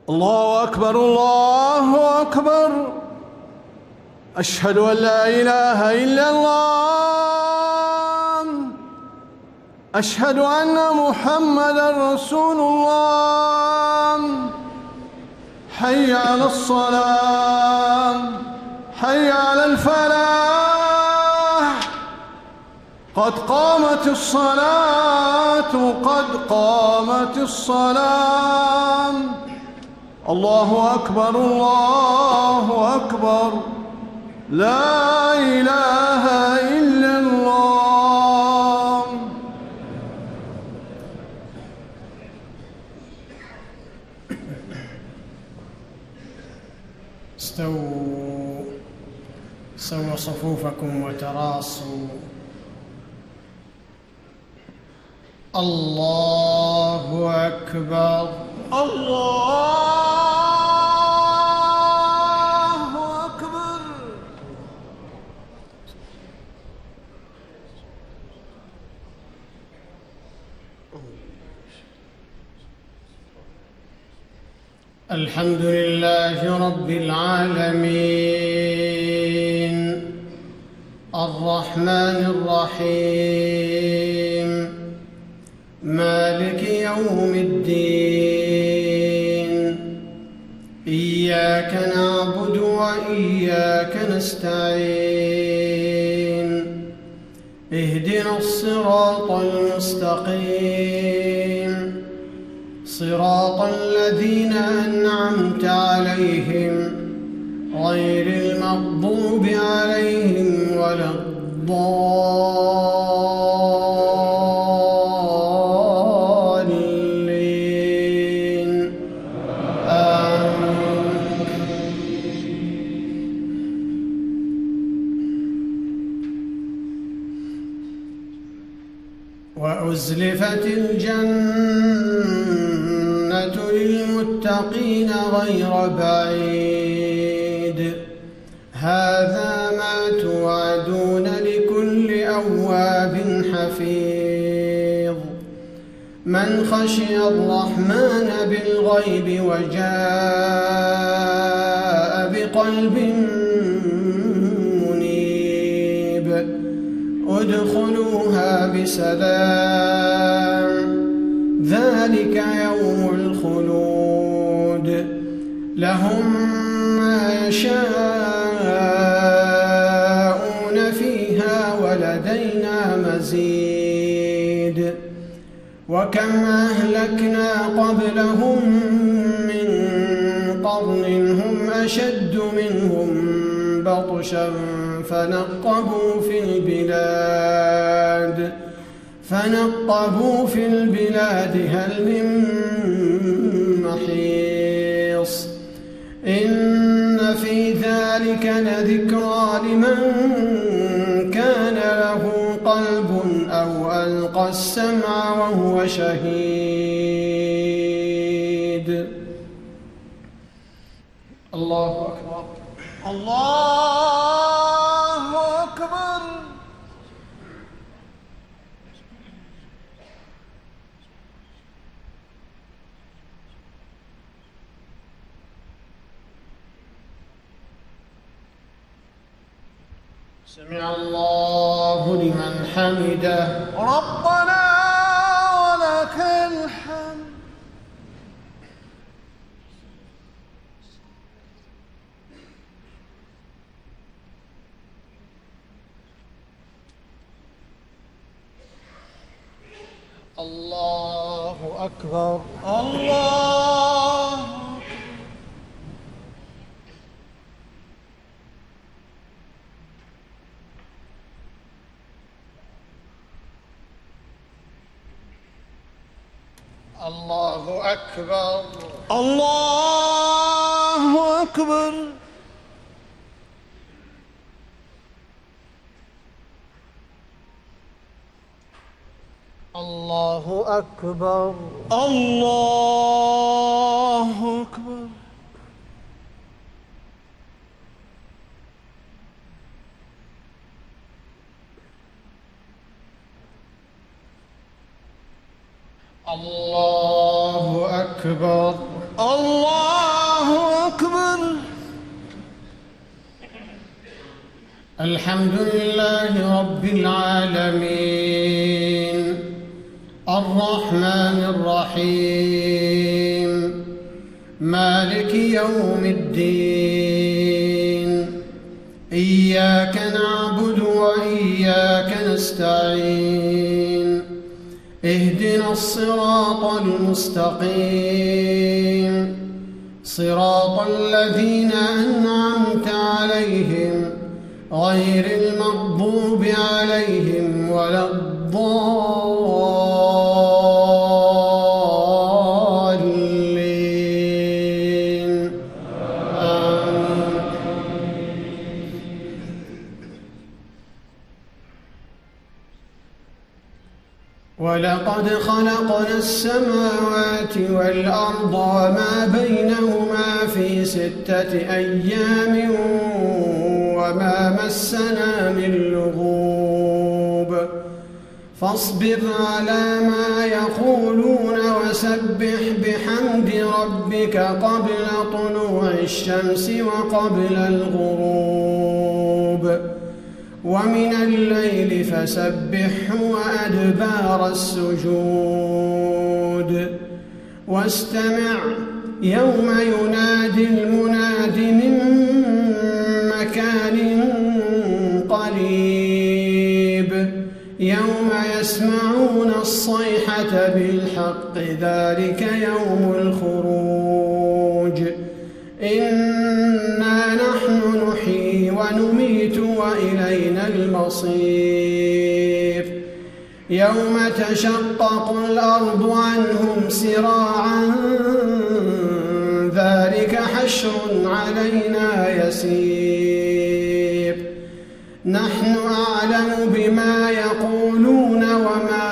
الله أكبر الله أكبر. أشهد أن لا إله إلا الله. أشهد أن محمدًا رسول الله. حي على الصلاة، حي على الفلاح، قد قامت الصلاة، قد قامت الصلاة. الله أكبر الله أكبر. لا إله إلا الله. سووا صفوفكم وتراصوا. الله أكبر الله أكبر. الحمد لله رب العالمين، الرحمن الرحيم، مالك يوم الدين. إياك نعبد وإياك نستعين. اهدنا الصراط المستقيم، صراط الذين أنعمت عليهم غير المغضوب عليهم ولا الضالين. آمين. وأزلفت الجنة للمتقين غير بعيد. هذا ما توعدون لكل أواب حفيظ. من خشي الرحمن بالغيب وجاء بقلب منيب ادخلوها بسلام. ذلك يوم الخلود. لهم ما يشاءون فيها ولدينا مزيد. وكم أهلكنا قبلهم من قرن هم أشد منهم بطشا فنقبوا في البلاد هل من محيص. إن في ذلك لذكرى لمن كان له قلب أو ألقى السمع وهو شهيد. الله أكبر الله أكبر. سمع الله لمن حمده. ربنا ولك الحمد. الله أكبر الله. الله أكبر الله أكبر. الله أكبر الله أكبر. الله أكبر الله الحمد لله رب العالمين الرحمن الرحيم مالك يوم الدين إياك نعبد وإياك نستعين اهدنا الصراط المستقيم صراط الذين أنعمت عليهم غير المغضوب عليهم ولا الضالين آمين. ولقد خلقنا السماوات والأرض وما بينهما في 6 أيام وما مسنا من لغوب فاصبر على ما يقولون وسبح بحمد ربك قبل طلوع الشمس وقبل الغروب ومن الليل فسبحه وأدبار السجود واستمع يوم ينادي المناد من مكان قريب يوم يسمعون الصيحة بالحق ذلك يوم الخروج إنا نحن نحيي ونميت وإلينا المصير يوم تشقق الأرض عنهم سراعا ذلك حشر علينا يسير نحن أعلم بما يقولون وما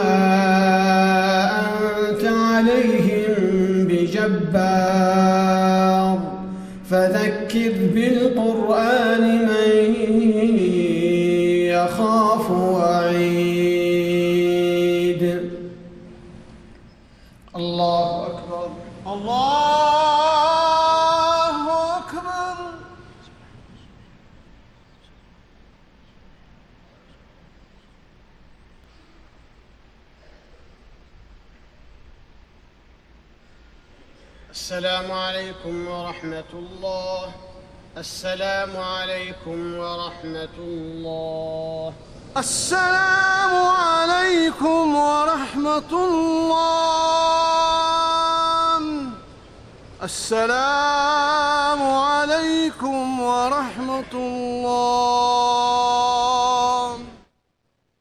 أنت عليهم بجبار فذكر بالقرآن من يخاف وعيد. الله أكبر الله أكبر. السلام عليكم ورحمة الله. السلام عليكم ورحمة الله. السلام عليكم ورحمة الله. السلام عليكم ورحمة الله.